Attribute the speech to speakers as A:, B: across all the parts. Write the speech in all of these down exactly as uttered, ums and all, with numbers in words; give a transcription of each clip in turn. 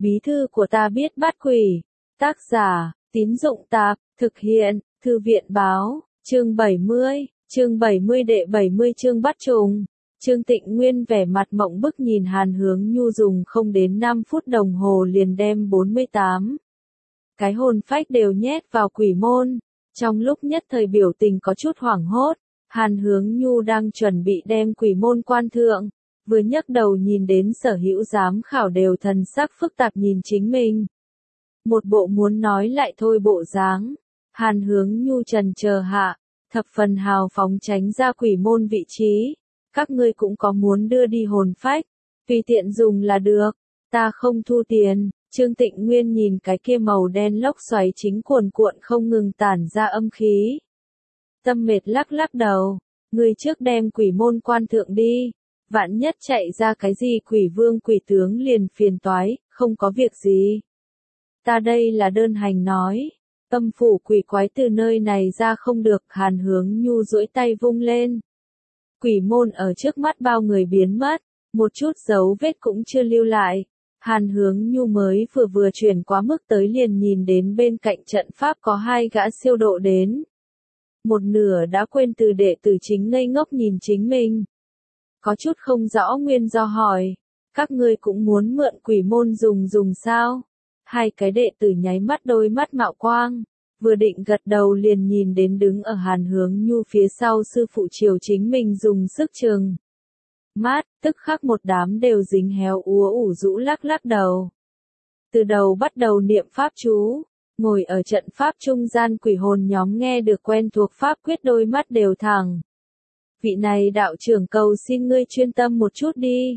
A: Bí thư của ta biết bắt quỷ. Tác giả, Tín Dụng Tạp, thực hiện, Thư viện Báo, chương bảy mươi, chương bảy mươi đệ bảy mươi chương bắt trùng. Trương Tịnh Nguyên vẻ mặt mộng bức nhìn Hàn Hướng Nhu dùng không đến năm phút đồng hồ liền đem bốn mươi tám cái hồn phách đều nhét vào quỷ môn. Trong lúc nhất thời biểu tình có chút hoảng hốt, Hàn Hướng Nhu đang chuẩn bị đem quỷ môn quan thượng, vừa nhấc đầu nhìn đến sở hữu giám khảo đều thần sắc phức tạp nhìn chính mình. Một bộ muốn nói lại thôi bộ dáng. Hàn Hướng Nhu trần chờ hạ, thập phần hào phóng tránh ra quỷ môn vị trí. Các ngươi cũng có muốn đưa đi hồn phách, tùy tiện dùng là được, ta không thu tiền. Trương Tịnh Nguyên nhìn cái kia màu đen lốc xoáy chính cuồn cuộn không ngừng tản ra âm khí. Tâm mệt lắc lắc đầu, người trước đem quỷ môn quan thượng đi, vạn nhất chạy ra cái gì quỷ vương quỷ tướng liền phiền toái, không có việc gì. Ta đây là đơn hành nói, âm phủ quỷ quái từ nơi này ra không được. Hàn Hướng Nhu duỗi tay vung lên. Quỷ môn ở trước mắt bao người biến mất, một chút dấu vết cũng chưa lưu lại. Hàn Hướng Nhu mới vừa vừa chuyển quá mức tới liền nhìn đến bên cạnh trận pháp có hai gã siêu độ đến. Một nửa đã quên từ đệ tử chính ngây ngốc nhìn chính mình. Có chút không rõ nguyên do hỏi, các ngươi cũng muốn mượn quỷ môn dùng dùng sao? Hai cái đệ tử nháy mắt đôi mắt mạo quang, vừa định gật đầu liền nhìn đến đứng ở Hàn Hướng Nhu phía sau sư phụ chiều chính mình dùng sức chừng mát, tức khắc một đám đều dính héo úa ủ rũ lắc lắc đầu. Từ đầu bắt đầu niệm pháp chú, ngồi ở trận pháp trung gian quỷ hồn nhóm nghe được quen thuộc pháp quyết đôi mắt đều thẳng. Vị này đạo trưởng cầu xin ngươi chuyên tâm một chút đi.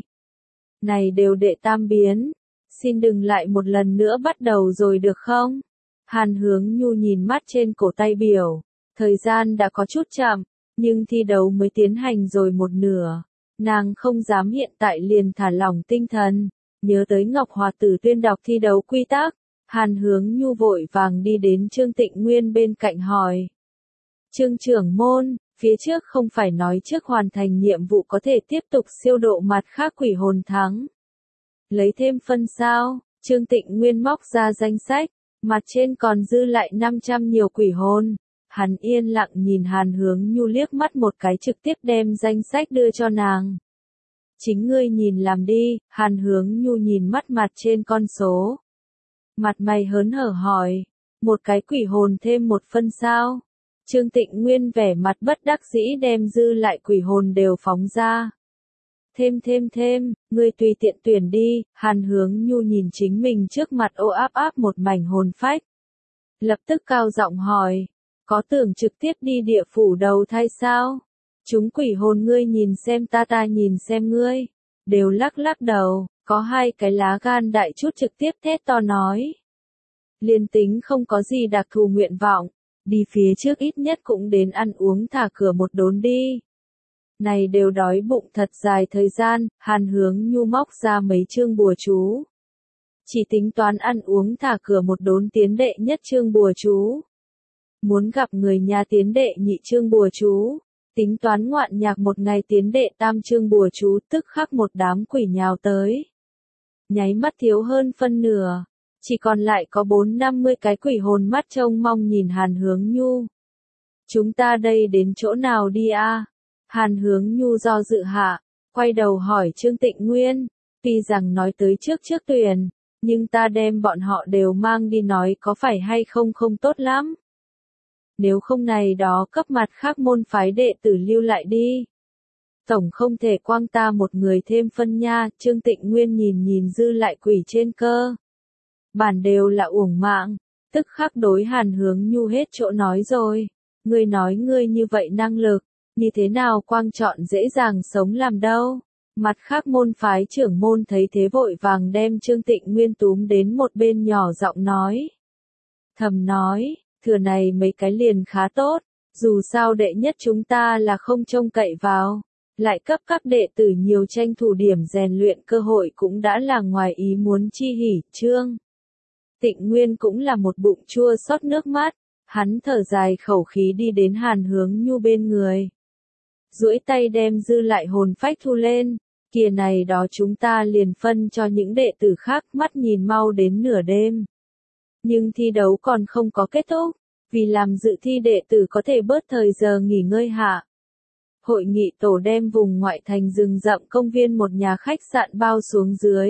A: Này đều đệ tam biến, xin đừng lại một lần nữa bắt đầu rồi được không? Hàn Hướng Nhu nhìn mắt trên cổ tay biểu, thời gian đã có chút chậm, nhưng thi đấu mới tiến hành rồi một nửa. Nàng không dám hiện tại liền thả lỏng tinh thần, nhớ tới Ngọc Hòa Tử tuyên đọc thi đấu quy tắc. Hàn Hướng Nhu vội vàng đi đến Trương Tịnh Nguyên bên cạnh hỏi. Trương trưởng môn, phía trước không phải nói trước hoàn thành nhiệm vụ có thể tiếp tục siêu độ mặt khác quỷ hồn thắng. Lấy thêm phân sao? Trương Tịnh Nguyên móc ra danh sách, mặt trên còn dư lại năm trăm nhiều quỷ hồn. Hắn yên lặng nhìn Hàn Hướng Nhu liếc mắt một cái trực tiếp đem danh sách đưa cho nàng. Chính ngươi nhìn làm đi. Hàn Hướng Nhu nhìn mắt mặt trên con số. Mặt mày hớn hở hỏi, một cái quỷ hồn thêm một phân sao? Trương Tịnh Nguyên vẻ mặt bất đắc dĩ đem dư lại quỷ hồn đều phóng ra. Thêm thêm thêm, ngươi tùy tiện tuyển đi. Hàn Hướng Nhu nhìn chính mình trước mặt ô áp áp một mảnh hồn phách. Lập tức cao giọng hỏi, có tưởng trực tiếp đi địa phủ đầu thai sao? Chúng quỷ hồn ngươi nhìn xem ta ta nhìn xem ngươi, đều lắc lắc đầu, có hai cái lá gan đại chút trực tiếp thét to nói. Liên tính không có gì đặc thù nguyện vọng, đi phía trước ít nhất cũng đến ăn uống thả cửa một đốn đi. Này đều đói bụng thật dài thời gian. Hàn Hướng Nhu móc ra mấy chương bùa chú. Chỉ tính toán ăn uống thả cửa một đốn tiến đệ nhất chương bùa chú. Muốn gặp người nhà tiến đệ nhị chương bùa chú. Tính toán ngoạn nhạc một ngày tiến đệ tam chương bùa chú, tức khắc một đám quỷ nhào tới. Nháy mắt thiếu hơn phân nửa. Chỉ còn lại có bốn năm mươi cái quỷ hồn mắt trông mong nhìn Hàn Hướng Nhu. Chúng ta đây đến chỗ nào đi a? Hàn Hướng Nhu do dự hạ, quay đầu hỏi Trương Tịnh Nguyên, tuy rằng nói tới trước trước tuyển, nhưng ta đem bọn họ đều mang đi nói có phải hay không không tốt lắm. Nếu không này đó cấp mặt khác môn phái đệ tử lưu lại đi. Tổng không thể quang ta một người thêm phân nha. Trương Tịnh Nguyên nhìn nhìn dư lại quỷ trên cơ. Bản đều là uổng mạng, tức khắc đối Hàn Hướng Nhu hết chỗ nói rồi. Ngươi nói ngươi như vậy năng lực, như thế nào quang chọn dễ dàng sống làm đâu. Mặt khác môn phái trưởng môn thấy thế vội vàng đem Trương Tịnh Nguyên túm đến một bên nhỏ giọng nói. Thầm nói, thừa này mấy cái liền khá tốt, dù sao đệ nhất chúng ta là không trông cậy vào. Lại cấp các đệ tử nhiều tranh thủ điểm rèn luyện cơ hội cũng đã là ngoài ý muốn chi hỉ. Trương Tịnh Nguyên cũng là một bụng chua xót nước mắt, hắn thở dài khẩu khí đi đến Hàn Hướng Nhu bên người. Duỗi tay đem dư lại hồn phách thu lên, Kia này đó chúng ta liền phân cho những đệ tử khác, mắt nhìn mau đến nửa đêm. Nhưng thi đấu còn không có kết thúc, vì làm dự thi đệ tử có thể bớt thời giờ nghỉ ngơi hạ. Hội nghị tổ đem vùng ngoại thành rừng rậm công viên một nhà khách sạn bao xuống dưới.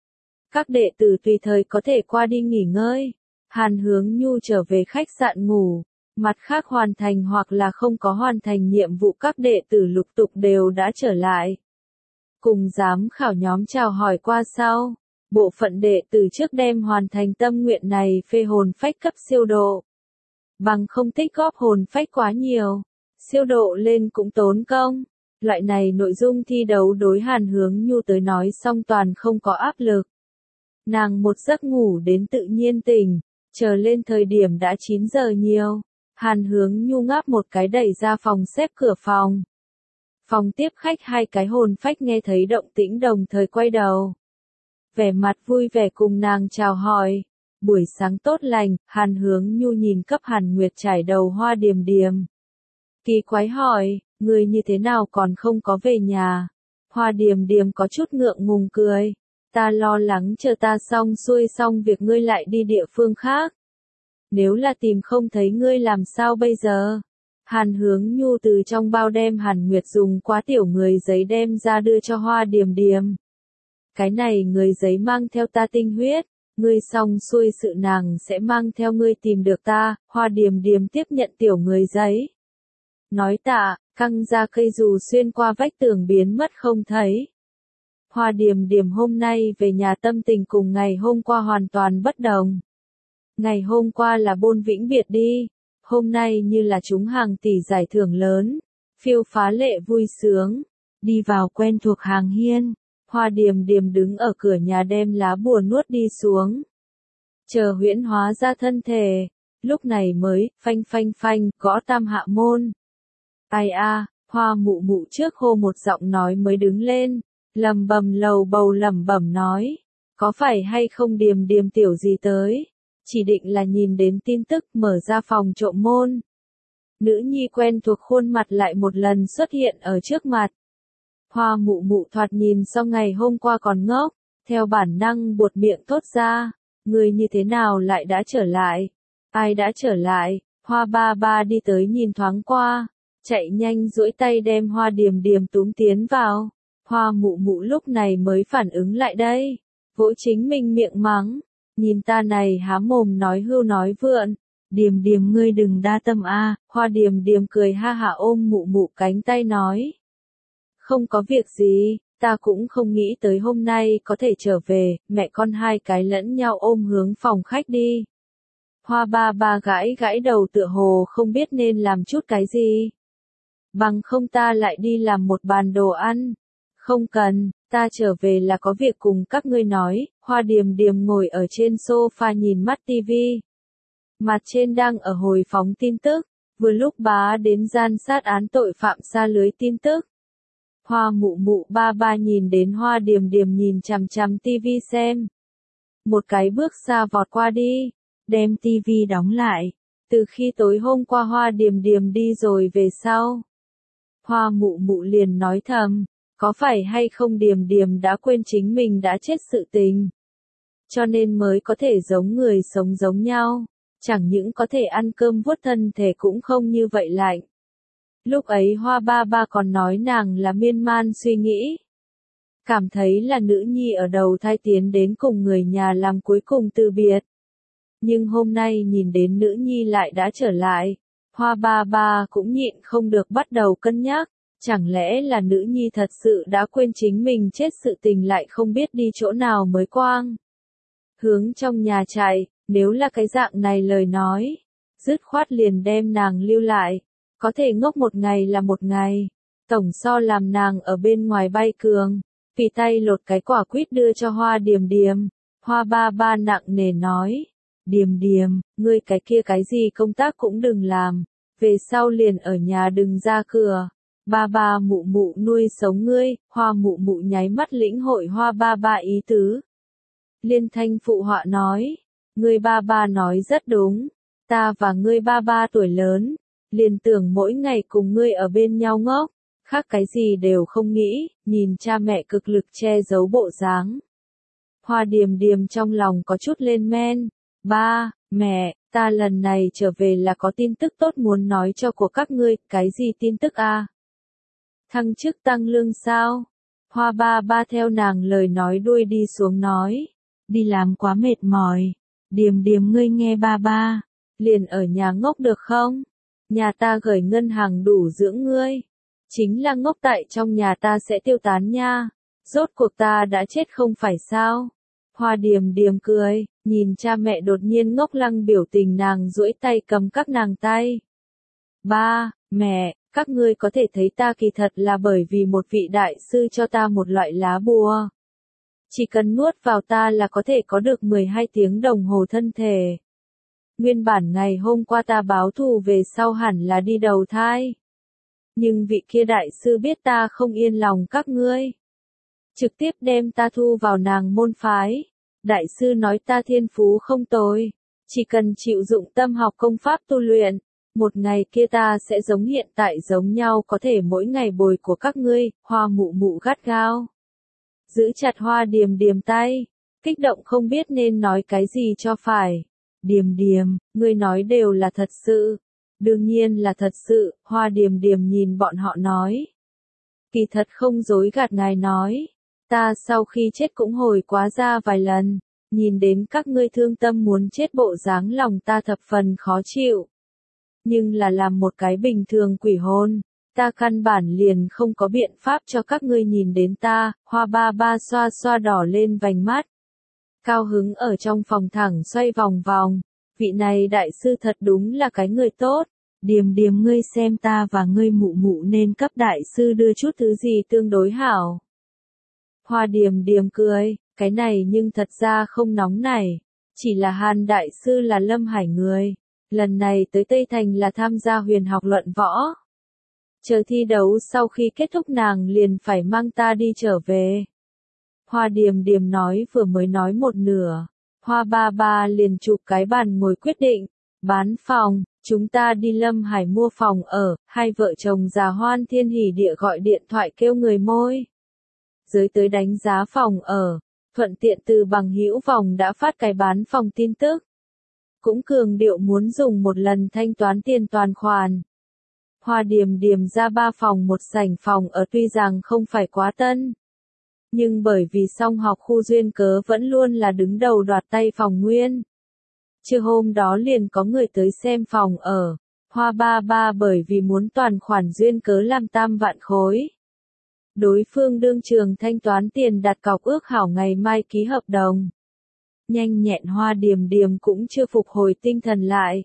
A: Các đệ tử tùy thời có thể qua đi nghỉ ngơi. Hàn Hướng Nhu trở về khách sạn ngủ. Mặt khác hoàn thành hoặc là không có hoàn thành nhiệm vụ các đệ tử lục tục đều đã trở lại. Cùng giám khảo nhóm chào hỏi qua sau. Bộ phận đệ tử trước đem hoàn thành tâm nguyện này phê hồn phách cấp siêu độ. Bằng không tích góp hồn phách quá nhiều. Siêu độ lên cũng tốn công. Loại này nội dung thi đấu đối Hàn Hướng Nhu tới nói xong toàn không có áp lực. Nàng một giấc ngủ đến tự nhiên tỉnh, chờ lên thời điểm đã chín giờ nhiều. Hàn Hướng Nhu ngáp một cái đẩy ra phòng xếp cửa phòng. Phòng tiếp khách hai cái hồn phách nghe thấy động tĩnh đồng thời quay đầu. Vẻ mặt vui vẻ cùng nàng chào hỏi. Buổi sáng tốt lành, Hàn Hướng Nhu nhìn cấp Hàn Nguyệt trải đầu Hoa Điềm Điềm. Kỳ quái hỏi, người như thế nào còn không có về nhà? Hoa Điềm Điềm có chút ngượng ngùng cười. Ta lo lắng chờ ta xong xuôi xong việc ngươi lại đi địa phương khác. Nếu là tìm không thấy ngươi làm sao bây giờ? Hàn Hướng Nhu từ trong bao đem Hàn Nguyệt dùng quá tiểu người giấy đem ra đưa cho Hoa Điềm Điềm. Cái này người giấy mang theo ta tinh huyết, ngươi xong xuôi sự nàng sẽ mang theo ngươi tìm được ta. Hoa Điềm Điềm tiếp nhận tiểu người giấy. Nói tạ, căng ra cây dù xuyên qua vách tường biến mất không thấy. Hoa Điềm Điềm hôm nay về nhà tâm tình cùng ngày hôm qua hoàn toàn bất đồng. Ngày hôm qua là bôn vĩnh biệt đi, hôm nay như là trúng hàng tỷ giải thưởng lớn, phiêu phá lệ vui sướng, đi vào quen thuộc hàng hiên, Hoa Điềm Điềm đứng ở cửa nhà đem lá bùa nuốt đi xuống. Chờ huyễn hóa ra thân thể, lúc này mới, phanh phanh phanh, gõ tam hạ môn. Ai a, Hoa Mụ Mụ trước hô một giọng nói mới đứng lên, lầm bầm lầu bầu lẩm bẩm nói, có phải hay không Điềm Điềm tiểu gì tới? Chỉ định là nhìn đến tin tức mở ra phòng trộm môn. Nữ nhi quen thuộc khuôn mặt lại một lần xuất hiện ở trước mặt. Hoa Mụ Mụ thoạt nhìn sau ngày hôm qua còn ngốc, theo bản năng buột miệng thốt ra, người như thế nào lại đã trở lại? Ai đã trở lại? Hoa Ba Ba đi tới nhìn thoáng qua, chạy nhanh duỗi tay đem Hoa Điềm Điềm túm tiến vào. Hoa Mụ Mụ lúc này mới phản ứng lại đây, vỗ chính mình miệng mắng, nhìn ta này há mồm nói hưu nói vượn, Điềm Điềm ngươi đừng đa tâm a. Hoa Điềm Điềm cười ha hả ôm Mụ Mụ cánh tay nói, không có việc gì, ta cũng không nghĩ tới hôm nay có thể trở về, mẹ con hai cái lẫn nhau ôm hướng phòng khách đi. Hoa Ba Ba gãi gãi đầu tựa hồ không biết nên làm chút cái gì. Bằng không ta lại đi làm một bàn đồ ăn. Không cần, ta trở về là có việc cùng các ngươi nói. Hoa Điềm Điềm ngồi ở trên sofa nhìn mắt tivi. Mặt trên đang ở hồi phóng tin tức, vừa lúc bá đến gian sát án tội phạm xa lưới tin tức. Hoa Mụ Mụ Ba Ba nhìn đến Hoa Điềm Điềm nhìn chằm chằm tivi xem. Một cái bước xa vọt qua đi, đem tivi đóng lại. Từ khi tối hôm qua Hoa Điềm Điềm đi rồi về sau, Hoa Mụ Mụ liền nói thầm, có phải hay không Điềm Điềm đã quên chính mình đã chết sự tình, cho nên mới có thể giống người sống giống nhau, chẳng những có thể ăn cơm vuốt thân thể cũng không như vậy lạnh. Lúc ấy Hoa Ba Ba còn nói nàng là miên man suy nghĩ, cảm thấy là nữ nhi ở đầu thai tiến đến cùng người nhà làm cuối cùng từ biệt. Nhưng hôm nay nhìn đến nữ nhi lại đã trở lại, Hoa Ba Ba cũng nhịn không được bắt đầu cân nhắc, chẳng lẽ là nữ nhi thật sự đã quên chính mình chết sự tình lại không biết đi chỗ nào mới quang. Hướng trong nhà chạy, nếu là cái dạng này lời nói, dứt khoát liền đem nàng lưu lại, có thể ngốc một ngày là một ngày, tổng so làm nàng ở bên ngoài bay cường. Vì tay lột cái quả quýt đưa cho Hoa Điềm Điềm, Hoa Ba Ba nặng nề nói, Điềm Điềm, ngươi cái kia cái gì công tác cũng đừng làm, về sau liền ở nhà đừng ra cửa, Ba Ba Mụ Mụ nuôi sống ngươi. Hoa Mụ Mụ nháy mắt lĩnh hội Hoa Ba Ba ý tứ. Liên thanh phụ họa nói, ngươi Ba Ba nói rất đúng, ta và ngươi Ba Ba tuổi lớn, liền tưởng mỗi ngày cùng ngươi ở bên nhau ngốc, khác cái gì đều không nghĩ, nhìn cha mẹ cực lực che giấu bộ dáng. Hoa Điềm Điềm trong lòng có chút lên men. Ba, mẹ, ta lần này trở về là có tin tức tốt muốn nói cho của các ngươi, cái gì tin tức a? Thăng chức tăng lương sao? Hoa ba ba theo nàng lời nói đuôi đi xuống nói. Đi làm quá mệt mỏi. Điềm Điềm ngươi nghe ba ba. Liền ở nhà ngốc được không? Nhà ta gửi ngân hàng đủ dưỡng ngươi. Chính là ngốc tại trong nhà ta sẽ tiêu tán nha. Rốt cuộc ta đã chết không phải sao? Hoa Điềm Điềm cười, nhìn cha mẹ đột nhiên ngốc lăng biểu tình nàng duỗi tay cầm các nàng tay. Ba, mẹ, các ngươi có thể thấy ta kỳ thật là bởi vì một vị đại sư cho ta một loại lá bùa. Chỉ cần nuốt vào ta là có thể có được mười hai tiếng đồng hồ thân thể. Nguyên bản ngày hôm qua ta báo thù về sau hẳn là đi đầu thai. Nhưng vị kia đại sư biết ta không yên lòng các ngươi. Trực tiếp đem ta thu vào nàng môn phái. Đại sư nói ta thiên phú không tồi. Chỉ cần chịu dụng tâm học công pháp tu luyện. Một ngày kia ta sẽ giống hiện tại giống nhau có thể mỗi ngày bồi của các ngươi, Hoa mụ mụ gắt gao. Giữ chặt Hoa Điềm Điềm tay. Kích động không biết nên nói cái gì cho phải. Điềm Điềm, ngươi nói đều là thật sự. Đương nhiên là thật sự, Hoa Điềm Điềm nhìn bọn họ nói. Kỳ thật không dối gạt ngài nói. Ta sau khi chết cũng hồi quá ra vài lần. Nhìn đến các ngươi thương tâm muốn chết bộ dáng lòng ta thập phần khó chịu. Nhưng là làm một cái bình thường quỷ hồn. Ta căn bản liền không có biện pháp cho các ngươi nhìn đến ta. Hoa ba ba xoa xoa đỏ lên vành mắt. Cao hứng ở trong phòng thẳng xoay vòng vòng. Vị này đại sư thật đúng là cái người tốt. Điềm Điềm ngươi xem ta và ngươi mụ mụ nên cấp đại sư đưa chút thứ gì tương đối hảo. Hoa Điềm Điềm cười, cái này nhưng thật ra không nóng này. Chỉ là Hàn đại sư là Lâm Hải người. Lần này tới Tây Thành là tham gia huyền học luận võ. Chờ thi đấu sau khi kết thúc nàng liền phải mang ta đi trở về. Hoa Điềm Điềm nói vừa mới nói một nửa. Hoa ba ba liền chụp cái bàn ngồi quyết định. Bán phòng, chúng ta đi Lâm Hải mua phòng ở. Hai vợ chồng già hoan thiên hỉ địa gọi điện thoại kêu người môi giới tới đánh giá phòng ở. Thuận tiện từ bằng hữu phòng đã phát cái bán phòng tin tức. Cũng cường điệu muốn dùng một lần thanh toán tiền toàn khoản. Hoa Điềm Điềm ra ba phòng một sảnh phòng ở tuy rằng không phải quá tân. Nhưng bởi vì song học khu duyên cớ vẫn luôn là đứng đầu đoạt tay phòng nguyên. Trưa hôm đó liền có người tới xem phòng ở. Hoa ba ba bởi vì muốn toàn khoản duyên cớ làm tam vạn khối. Đối phương đương trường thanh toán tiền đặt cọc ước hảo ngày mai ký hợp đồng. Nhanh nhẹn Hoa Điềm Điềm cũng chưa phục hồi tinh thần lại.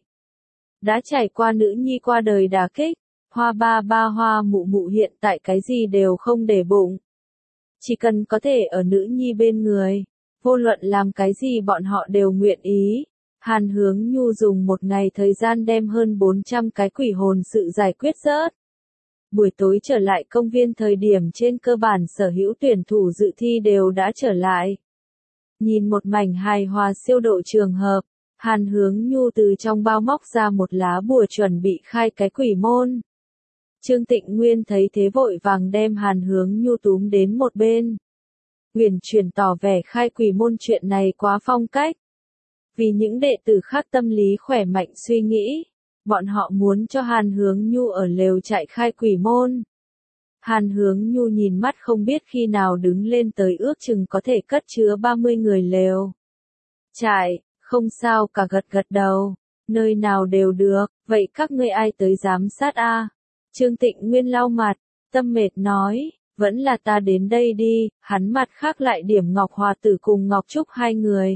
A: Đã trải qua nữ nhi qua đời đả kích, Hoa ba ba Hoa mụ mụ hiện tại cái gì đều không để bụng. Chỉ cần có thể ở nữ nhi bên người, vô luận làm cái gì bọn họ đều nguyện ý. Hàn Hướng Nhu dùng một ngày thời gian đem hơn bốn trăm cái quỷ hồn sự giải quyết rớt. Buổi tối trở lại công viên thời điểm trên cơ bản sở hữu tuyển thủ dự thi đều đã trở lại. Nhìn một mảnh hài hòa siêu độ trường hợp, Hàn Hướng Nhu từ trong bao móc ra một lá bùa chuẩn bị khai cái quỷ môn. Trương Tịnh Nguyên thấy thế vội vàng đem Hàn Hướng Nhu túm đến một bên. Huyền chuyển tỏ vẻ khai quỷ môn chuyện này quá phong cách. Vì những đệ tử khác tâm lý khỏe mạnh suy nghĩ, bọn họ muốn cho Hàn Hướng Nhu ở lều trại khai quỷ môn. Hàn Hướng Nhu nhìn mắt không biết khi nào đứng lên tới ước chừng có thể cất chứa ba mươi người lều trại, không sao cả gật gật đầu, nơi nào đều được, vậy các ngươi ai tới giám sát a? Trương Tịnh Nguyên lau mặt, tâm mệt nói, vẫn là ta đến đây đi, hắn mặt khác lại điểm Ngọc Hòa Tử cùng Ngọc Trúc hai người.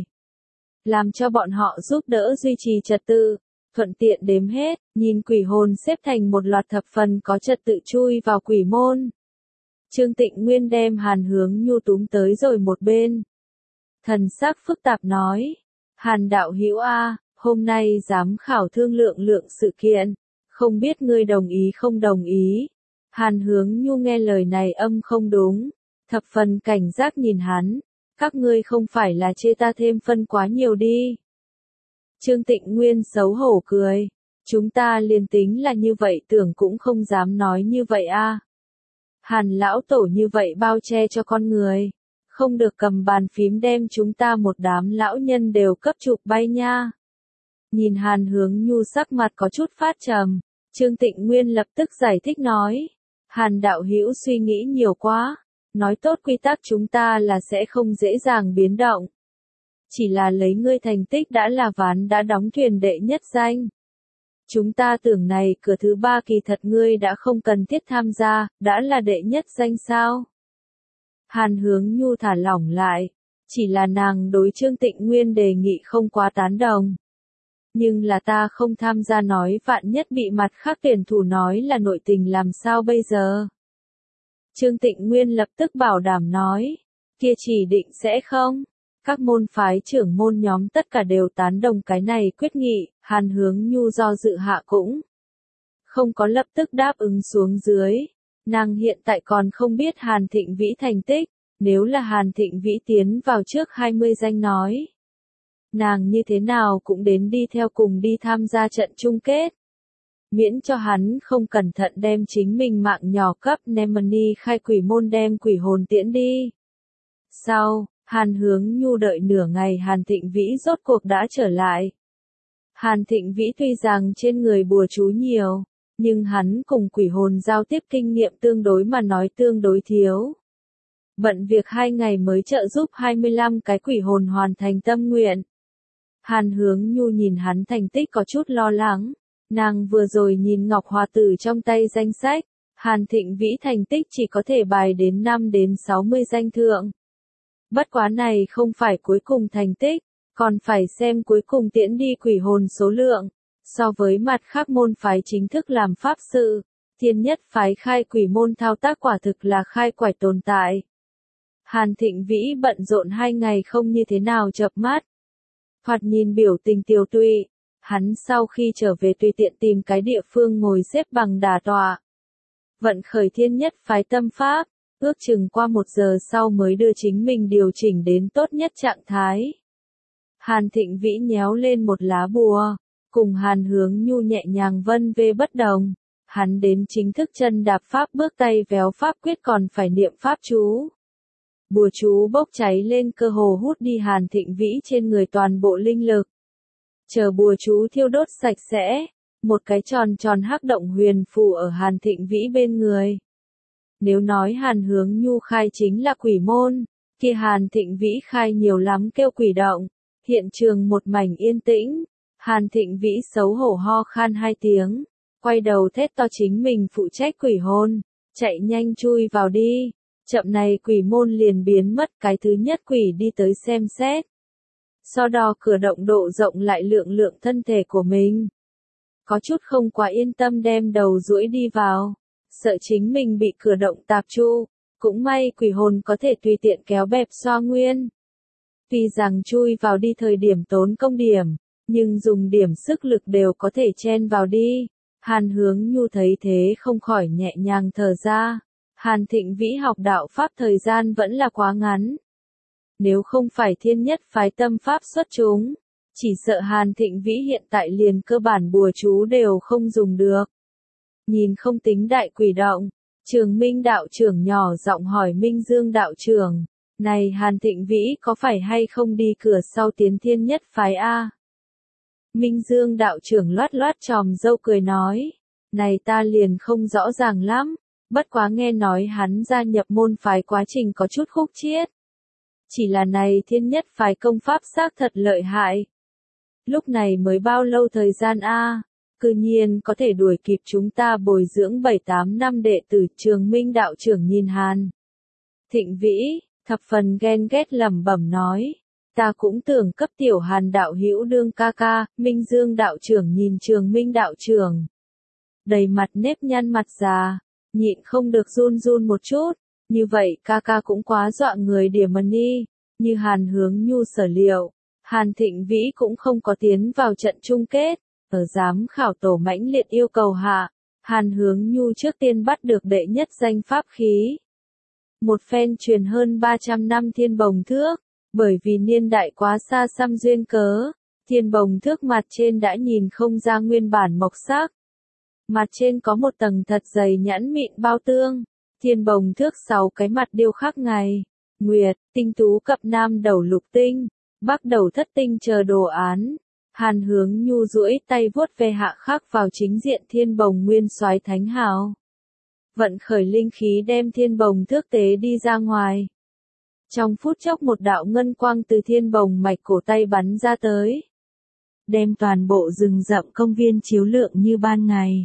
A: Làm cho bọn họ giúp đỡ duy trì trật tự, thuận tiện đếm hết, nhìn quỷ hồn xếp thành một loạt thập phần có trật tự chui vào quỷ môn. Trương Tịnh Nguyên đem Hàn Hướng Nhu túm tới rồi một bên. Thần sắc phức tạp nói, Hàn đạo hữu a, hôm nay giám khảo thương lượng lượng sự kiện, không biết ngươi đồng ý không đồng ý. Hàn Hướng Nhu nghe lời này âm không đúng, thập phần cảnh giác nhìn hắn, các ngươi không phải là chê ta thêm phân quá nhiều đi. Trương Tịnh Nguyên xấu hổ cười, chúng ta liền tính là như vậy tưởng cũng không dám nói như vậy a. Hàn lão tổ như vậy bao che cho con người. Không được cầm bàn phím đem chúng ta một đám lão nhân đều cấp chụp bay nha. Nhìn Hàn Hướng Nhu sắc mặt có chút phát trầm, Trương Tịnh Nguyên lập tức giải thích nói. Hàn đạo hữu suy nghĩ nhiều quá, nói tốt quy tắc chúng ta là sẽ không dễ dàng biến động. Chỉ là lấy ngươi thành tích đã là ván đã đóng thuyền đệ nhất danh. Chúng ta tưởng này cửa thứ ba kỳ thật ngươi đã không cần thiết tham gia, đã là đệ nhất danh sao? Hàn Hướng Nhu thả lỏng lại, chỉ là nàng đối Trương Tịnh Nguyên đề nghị không quá tán đồng. Nhưng là ta không tham gia nói vạn nhất bị mặt khác tuyển thủ nói là nội tình làm sao bây giờ? Trương Tịnh Nguyên lập tức bảo đảm nói, kia chỉ định sẽ không. Các môn phái trưởng môn nhóm tất cả đều tán đồng cái này quyết nghị, Hàn Hướng Nhu do dự hạ cũng không có lập tức đáp ứng xuống dưới. Nàng hiện tại còn không biết Hàn Thịnh Vĩ thành tích, nếu là Hàn Thịnh Vĩ tiến vào trước hai mươi danh nói. Nàng như thế nào cũng đến đi theo cùng đi tham gia trận chung kết. Miễn cho hắn không cẩn thận đem chính mình mạng nhỏ cấp Nemani khai quỷ môn đem quỷ hồn tiễn đi. Sau, Hàn Hướng Nhu đợi nửa ngày Hàn Thịnh Vĩ rốt cuộc đã trở lại. Hàn Thịnh Vĩ tuy rằng trên người bùa chú nhiều, nhưng hắn cùng quỷ hồn giao tiếp kinh nghiệm tương đối mà nói tương đối thiếu. Bận việc hai ngày mới trợ giúp hai mươi lăm cái quỷ hồn hoàn thành tâm nguyện. Hàn Hướng Nhu nhìn hắn thành tích có chút lo lắng. Nàng vừa rồi nhìn Ngọc Hòa Tử trong tay danh sách, Hàn Thịnh Vĩ thành tích chỉ có thể bài đến năm đến sáu mươi danh thượng. Bất quá này không phải cuối cùng thành tích, còn phải xem cuối cùng tiễn đi quỷ hồn số lượng. So với mặt khác môn phái chính thức làm pháp sự, thiên nhất phái khai quỷ môn thao tác quả thực là khai quải tồn tại. Hàn Thịnh Vĩ bận rộn hai ngày không như thế nào chợp mắt. Thoạt nhìn biểu tình tiều tụy, hắn sau khi trở về tùy tiện tìm cái địa phương ngồi xếp bằng đả tọa. Vận khởi thiên nhất phái tâm pháp, ước chừng qua một giờ sau mới đưa chính mình điều chỉnh đến tốt nhất trạng thái. Hàn Thịnh Vĩ nhéo lên một lá bùa, cùng Hàn Hướng Nhu nhẹ nhàng vân vê bất đồng. Hắn đến chính thức chân đạp pháp bước tay véo pháp quyết còn phải niệm pháp chú. Bùa chú bốc cháy lên cơ hồ hút đi Hàn Thịnh Vĩ trên người toàn bộ linh lực. Chờ bùa chú thiêu đốt sạch sẽ, một cái tròn tròn hắc động huyền phù ở Hàn Thịnh Vĩ bên người. Nếu nói Hàn Hướng Nhu khai chính là quỷ môn, kia Hàn Thịnh Vĩ khai nhiều lắm kêu quỷ động. Hiện trường một mảnh yên tĩnh, Hàn Thịnh Vĩ xấu hổ ho khan hai tiếng, quay đầu thét to chính mình phụ trách quỷ hồn, chạy nhanh chui vào đi. Chậm này quỷ môn liền biến mất, cái thứ nhất quỷ đi tới xem xét. So đo cửa động độ rộng lại lượng lượng thân thể của mình. Có chút không quá yên tâm đem đầu duỗi đi vào, sợ chính mình bị cửa động tạp tru, cũng may quỷ hồn có thể tùy tiện kéo bẹp xoa nguyên. Tuy rằng chui vào đi thời điểm tốn công điểm, nhưng dùng điểm sức lực đều có thể chen vào đi. Hàn Hướng Nhu thấy thế không khỏi nhẹ nhàng thở ra. Hàn Thịnh Vĩ học đạo pháp thời gian vẫn là quá ngắn. Nếu không phải thiên nhất phái tâm pháp xuất chúng, chỉ sợ Hàn Thịnh Vĩ hiện tại liền cơ bản bùa chú đều không dùng được. Nhìn không tính đại quỷ động, Trường Minh đạo trưởng nhỏ giọng hỏi Minh Dương đạo trưởng, này Hàn Thịnh Vĩ có phải hay không đi cửa sau tiến thiên nhất phái A? Minh Dương đạo trưởng loát loát tròm râu cười nói, này ta liền không rõ ràng lắm. Bất quá nghe nói hắn gia nhập môn phái quá trình có chút khúc chiết. Chỉ là này thiên nhất phái công pháp xác thật lợi hại. Lúc này mới bao lâu thời gian a, cư nhiên có thể đuổi kịp chúng ta bồi dưỡng bảy tám năm đệ tử. Trường Minh đạo trưởng nhìn Hàn Thịnh Vĩ, thập phần ghen ghét lẩm bẩm nói, ta cũng tưởng cấp tiểu Hàn đạo hữu đương ca ca. Minh Dương đạo trưởng nhìn Trường Minh đạo trưởng, đầy mặt nếp nhăn mặt già. Nhịn không được run run một chút, như vậy ca ca cũng quá dọa người điểm mần đi, như Hàn Hướng Nhu sở liệu, Hàn Thịnh Vĩ cũng không có tiến vào trận chung kết, ở giám khảo tổ mãnh liệt yêu cầu hạ, Hàn Hướng Nhu trước tiên bắt được đệ nhất danh pháp khí. Một phen truyền hơn ba trăm năm thiên bồng thước, bởi vì niên đại quá xa xăm duyên cớ, thiên bồng thước mặt trên đã nhìn không ra nguyên bản mộc sắc. Mặt trên có một tầng thật dày nhẵn mịn bao tương, Thiên bồng thước sáu cái mặt điêu khắc ngày, nguyệt, tinh tú cập nam đầu lục tinh, bắc đầu thất tinh chờ đồ án. Hàn Hướng Nhu duỗi tay vuốt ve hạ khắc vào chính diện thiên bồng nguyên soái thánh hào. Vận khởi linh khí đem thiên bồng thước tế đi ra ngoài. Trong phút chốc một đạo ngân quang từ thiên bồng mạch cổ tay bắn ra tới. Đem toàn bộ rừng rậm công viên chiếu lượng như ban ngày.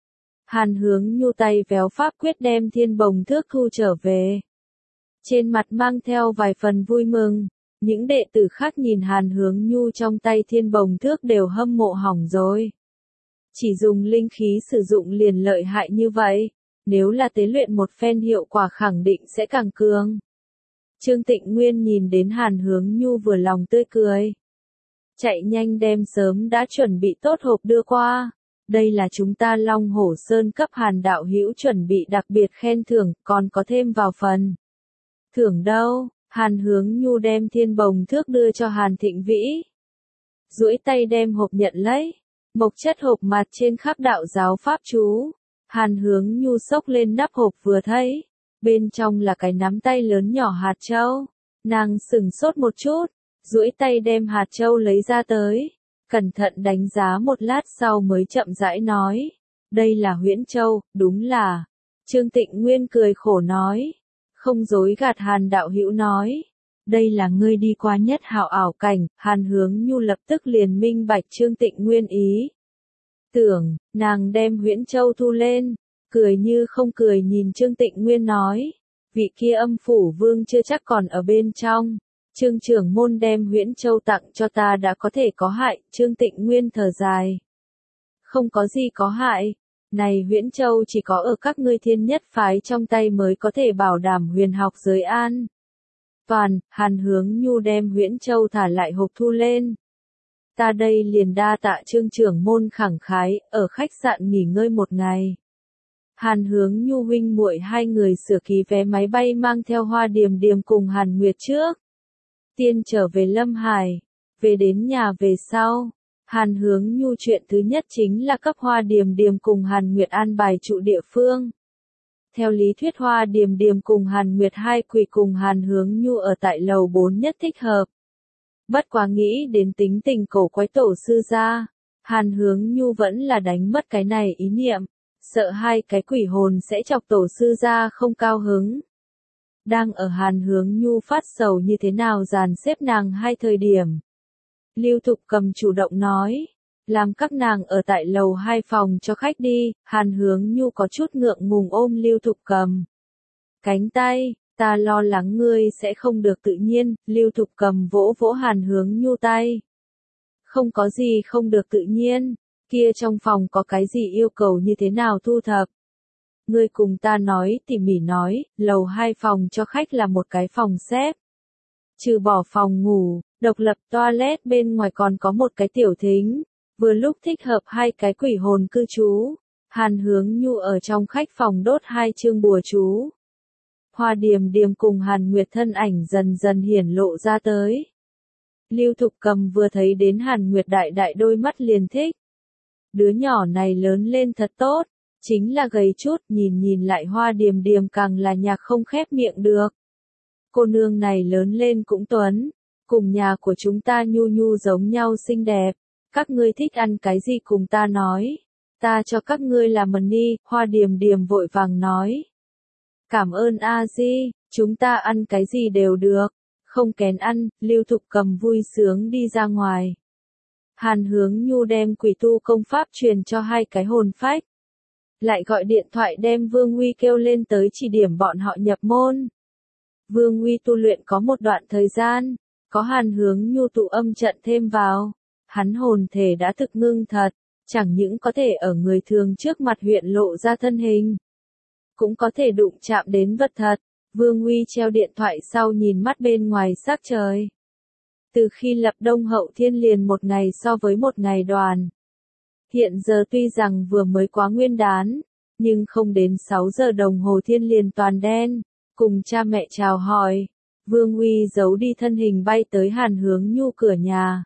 A: Hàn Hướng Nhu tay véo pháp quyết đem thiên bồng thước thu trở về. Trên mặt mang theo vài phần vui mừng. Những đệ tử khác nhìn Hàn Hướng Nhu trong tay thiên bồng thước đều hâm mộ hỏng rồi. Chỉ dùng linh khí sử dụng liền lợi hại như vậy, nếu là tế luyện một phen hiệu quả khẳng định sẽ càng cường. Trương Tịnh Nguyên nhìn đến Hàn Hướng Nhu vừa lòng tươi cười. Chạy nhanh đem sớm đã chuẩn bị tốt hộp đưa qua. Đây là chúng ta Long Hổ Sơn cấp Hàn đạo hữu chuẩn bị đặc biệt khen thưởng, còn có thêm vào phần. Thưởng đâu? Hàn Hướng Nhu đem thiên bồng thước đưa cho Hàn Thịnh Vĩ. Duỗi tay đem hộp nhận lấy. Mộc chất hộp mặt trên khắc đạo giáo pháp chú. Hàn Hướng Nhu xốc lên nắp hộp vừa thấy. Bên trong là cái nắm tay lớn nhỏ hạt châu. Nàng sửng sốt một chút. Duỗi tay đem hạt châu lấy ra tới. Cẩn thận đánh giá một lát sau mới chậm rãi nói. Đây là huyễn châu, đúng là. Trương Tịnh Nguyên cười khổ nói. Không dối gạt Hàn đạo hữu nói. Đây là ngươi đi qua nhất hảo ảo cảnh. Hàn Hướng Nhu lập tức liền minh bạch Trương Tịnh Nguyên ý. Tưởng, nàng đem huyễn châu thu lên. Cười như không cười nhìn Trương Tịnh Nguyên nói. Vị kia âm phủ vương chưa chắc còn ở bên trong. Trương trưởng môn đem huyễn châu tặng cho ta đã có thể có hại. Trương Tịnh Nguyên thở dài. Không có gì có hại. Này huyễn châu chỉ có ở các ngươi thiên nhất phái trong tay mới có thể bảo đảm huyền học giới an. Toàn, Hàn Hướng Nhu đem huyễn châu thả lại hộp thu lên. Ta đây liền đa tạ Trương trưởng môn khẳng khái, ở khách sạn nghỉ ngơi một ngày. Hàn Hướng Nhu huynh muội hai người sửa ký vé máy bay mang theo Hoa Điềm Điềm cùng Hàn Nguyệt trước. Tiên trở về Lâm Hải, về đến nhà về sau. Hàn Hướng Nhu chuyện thứ nhất chính là cấp Hoa Điềm Điềm cùng Hàn Nguyệt an bài trụ địa phương. Theo lý thuyết Hoa Điềm Điềm cùng Hàn Nguyệt hai quỷ cùng Hàn Hướng Nhu ở tại lầu bốn nhất thích hợp. Bất quá nghĩ đến tính tình cổ quái tổ sư gia, Hàn Hướng Nhu vẫn là đánh mất cái này ý niệm, sợ hai cái quỷ hồn sẽ chọc tổ sư gia không cao hứng. Đang ở Hàn Hướng Nhu phát sầu như thế nào dàn xếp nàng hai thời điểm. Lưu Thục Cầm chủ động nói, làm các nàng ở tại lầu hai phòng cho khách đi. Hàn Hướng Nhu có chút ngượng ngùng ôm Lưu Thục Cầm. Cánh tay, ta lo lắng ngươi sẽ không được tự nhiên. Lưu Thục Cầm vỗ vỗ Hàn Hướng Nhu tay. Không có gì không được tự nhiên, kia trong phòng có cái gì yêu cầu như thế nào thu thập. Ngươi cùng ta nói tỉ mỉ nói, lầu hai phòng cho khách là một cái phòng xếp. Trừ bỏ phòng ngủ, độc lập toilet bên ngoài còn có một cái tiểu thính, vừa lúc thích hợp hai cái quỷ hồn cư trú. Hàn Hướng Nhu ở trong khách phòng đốt hai chương bùa chú. Hoa Điềm Điềm cùng Hàn Nguyệt thân ảnh dần dần hiển lộ ra tới. Lưu Thục Cầm vừa thấy đến Hàn Nguyệt đại đại đôi mắt liền thích. Đứa nhỏ này lớn lên thật tốt, chính là gầy chút, nhìn nhìn lại Hoa Điềm Điềm càng là nhạc không khép miệng được. Cô nương này lớn lên cũng tuấn, cùng nhà của chúng ta Nhu Nhu giống nhau xinh đẹp. Các ngươi thích ăn cái gì cùng ta nói, ta cho các ngươi làm mần ni. Hoa Điềm Điềm vội vàng nói. Cảm ơn A Di, chúng ta ăn cái gì đều được, không kén ăn. Lưu Thục Cầm vui sướng đi ra ngoài. Hàn Hướng Nhu đem quỷ tu công pháp truyền cho hai cái hồn phách. Lại gọi điện thoại đem Vương Huy kêu lên tới chỉ điểm bọn họ nhập môn. Vương Huy tu luyện có một đoạn thời gian, có Hàn Hướng Nhu tụ âm trận thêm vào. Hắn hồn thể đã thực ngưng thật, chẳng những có thể ở người thường trước mặt hiện lộ ra thân hình, cũng có thể đụng chạm đến vật thật. Vương Huy treo điện thoại sau nhìn mắt bên ngoài sắc trời. Từ khi lập Đông Hậu Thiên liền một ngày so với một ngày đoàn. Hiện giờ tuy rằng vừa mới quá nguyên đán, nhưng không đến sáu giờ đồng hồ thiên liền toàn đen. Cùng cha mẹ chào hỏi, Vương Huy giấu đi thân hình bay tới Hàn Hướng Nhu cửa nhà.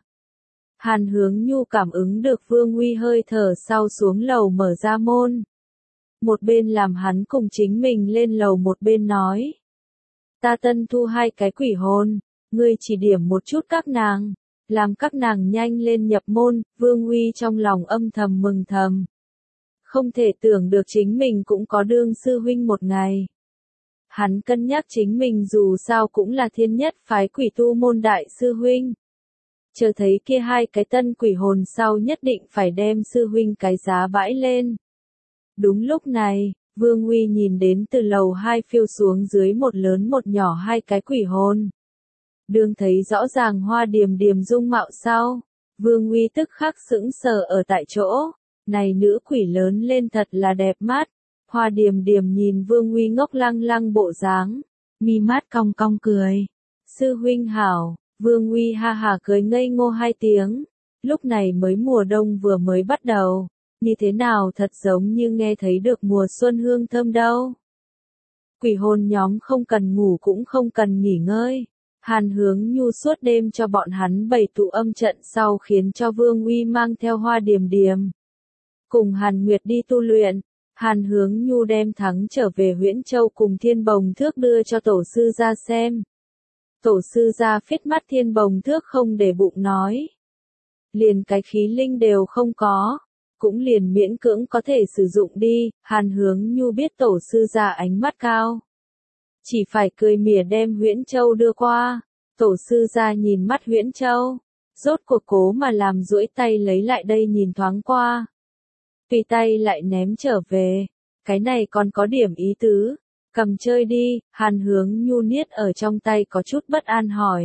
A: Hàn Hướng Nhu cảm ứng được Vương Huy hơi thở sau xuống lầu mở ra môn. một bên làm hắn cùng chính mình lên lầu một bên nói. Ta tân thu hai cái quỷ hồn, ngươi chỉ điểm một chút các nàng, làm các nàng nhanh lên nhập môn, Vương Uy trong lòng âm thầm mừng thầm. Không thể tưởng được chính mình cũng có đương sư huynh một ngày. Hắn cân nhắc chính mình dù sao cũng là thiên nhất phái quỷ tu môn đại sư huynh. Chờ thấy kia hai cái tân quỷ hồn sau nhất định phải đem sư huynh cái giá bãi lên. Đúng lúc này, Vương Uy nhìn đến từ lầu hai phiêu xuống dưới một lớn một nhỏ hai cái quỷ hồn. Đương thấy rõ ràng Hoa Điềm Điềm dung mạo sau, Vương Uy tức khắc sững sờ ở tại chỗ. Này nữ quỷ lớn lên thật là đẹp mắt. Hoa Điềm Điềm nhìn Vương Uy ngốc lăng lăng bộ dáng, mi mắt cong cong cười. Sư huynh hảo, Vương Uy ha hà cười ngây ngô hai tiếng. Lúc này mới mùa đông vừa mới bắt đầu, như thế nào thật giống như nghe thấy được mùa xuân hương thơm đâu. Quỷ hồn nhóm không cần ngủ cũng không cần nghỉ ngơi. Hàn Hướng Nhu suốt đêm cho bọn hắn bày tụ âm trận sau khiến cho Vương Uy mang theo Hoa Điềm Điềm. Cùng Hàn Nguyệt đi tu luyện, Hàn Hướng Nhu đem thắng trở về Huyễn Châu cùng Thiên Bồng Thước đưa cho tổ sư ra xem. Tổ sư ra phết mắt Thiên Bồng Thước không để bụng nói. Liền cái khí linh đều không có, cũng liền miễn cưỡng có thể sử dụng đi, Hàn Hướng Nhu biết tổ sư ra ánh mắt cao. Chỉ phải cười mỉa đem Huyễn Châu đưa qua, tổ sư ra nhìn mắt Huyễn Châu, rốt cuộc cố mà làm duỗi tay lấy lại đây nhìn thoáng qua. Tùy tay lại ném trở về, cái này còn có điểm ý tứ, cầm chơi đi, Hàn Hướng Nhu niết ở trong tay có chút bất an hỏi.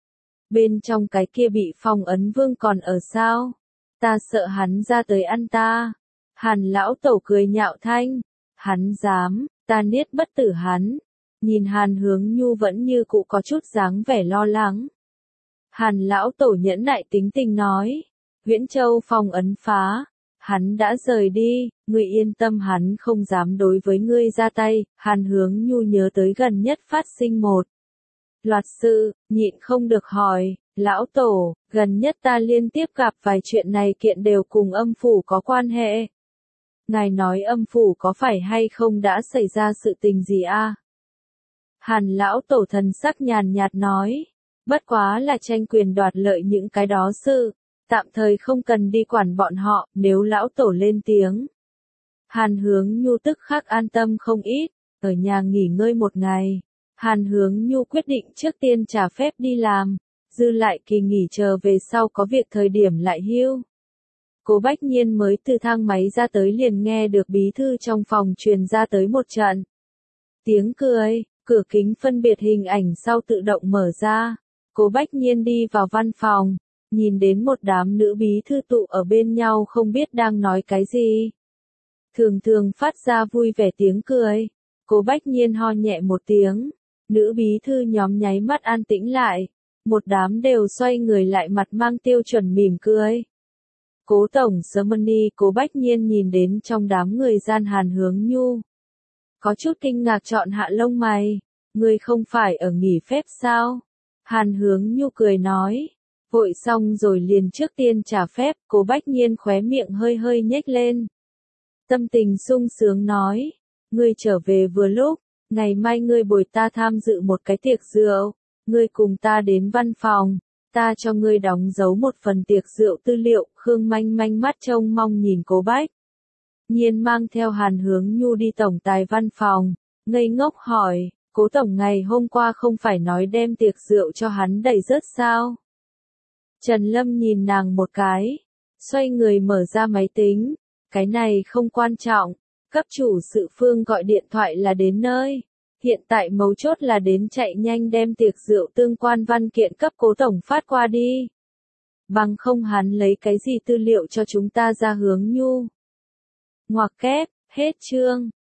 A: Bên trong cái kia bị phong ấn vương còn ở sao? Ta sợ hắn ra tới ăn ta. Hàn lão tổ cười nhạo thanh, hắn dám, ta niết bất tử hắn. Nhìn Hàn Hướng Nhu vẫn như cụ có chút dáng vẻ lo lắng. Hàn lão tổ nhẫn nại tính tình nói, Huyễn Châu phong ấn phá. Hắn đã rời đi, ngươi yên tâm hắn không dám đối với ngươi ra tay, Hàn Hướng Nhu nhớ tới gần nhất phát sinh một loạt sự, nhịn không được hỏi, lão tổ, gần nhất ta liên tiếp gặp vài chuyện này kiện đều cùng âm phủ có quan hệ. Ngài nói âm phủ có phải hay không đã xảy ra sự tình gì a? Hàn lão tổ thần sắc nhàn nhạt nói, bất quá là tranh quyền đoạt lợi những cái đó sự. Tạm thời không cần đi quản bọn họ, nếu lão tổ lên tiếng. Hàn Hướng Nhu tức khắc an tâm không ít, ở nhà nghỉ ngơi một ngày. Hàn Hướng Nhu quyết định trước tiên trả phép đi làm, dư lại kỳ nghỉ chờ về sau có việc thời điểm lại hưu. Cố Bách Nhiên mới từ thang máy ra tới liền nghe được bí thư trong phòng truyền ra tới một trận. Tiếng cười, cửa kính phân biệt hình ảnh sau tự động mở ra. Cố Bách Nhiên đi vào văn phòng. Nhìn đến một đám nữ bí thư tụ ở bên nhau không biết đang nói cái gì. Thường thường phát ra vui vẻ tiếng cười. Cố Bách Nhiên ho nhẹ một tiếng. Nữ bí thư nhóm nháy mắt an tĩnh lại. Một đám đều xoay người lại mặt mang tiêu chuẩn mỉm cười. Cố tổng Germany Cố Bách Nhiên nhìn đến trong đám người gian Hàn Hướng Nhu. Có chút kinh ngạc chọn hạ lông mày. Ngươi không phải ở nghỉ phép sao? Hàn Hướng Nhu cười nói. Vội xong rồi liền trước tiên trả phép, Cố Bách Nhiên khóe miệng hơi hơi nhếch lên. Tâm tình sung sướng nói, ngươi trở về vừa lúc, ngày mai ngươi bồi ta tham dự một cái tiệc rượu, ngươi cùng ta đến văn phòng, ta cho ngươi đóng dấu một phần tiệc rượu tư liệu, Khương Manh Manh mắt trông mong nhìn Cố Bách Nhiên mang theo Hàn Hướng Nhu đi tổng tài văn phòng, ngây ngốc hỏi, Cố tổng ngày hôm qua không phải nói đem tiệc rượu cho hắn đẩy rớt sao? Trần Lâm nhìn nàng một cái, xoay người mở ra máy tính, cái này không quan trọng, cấp chủ sự Phương gọi điện thoại là đến nơi, hiện tại mấu chốt là đến chạy nhanh đem tiệc rượu tương quan văn kiện cấp Cố tổng phát qua đi. Bằng không hắn lấy cái gì tư liệu cho chúng ta ra Hướng Nhu. Ngoặc kép, hết chương.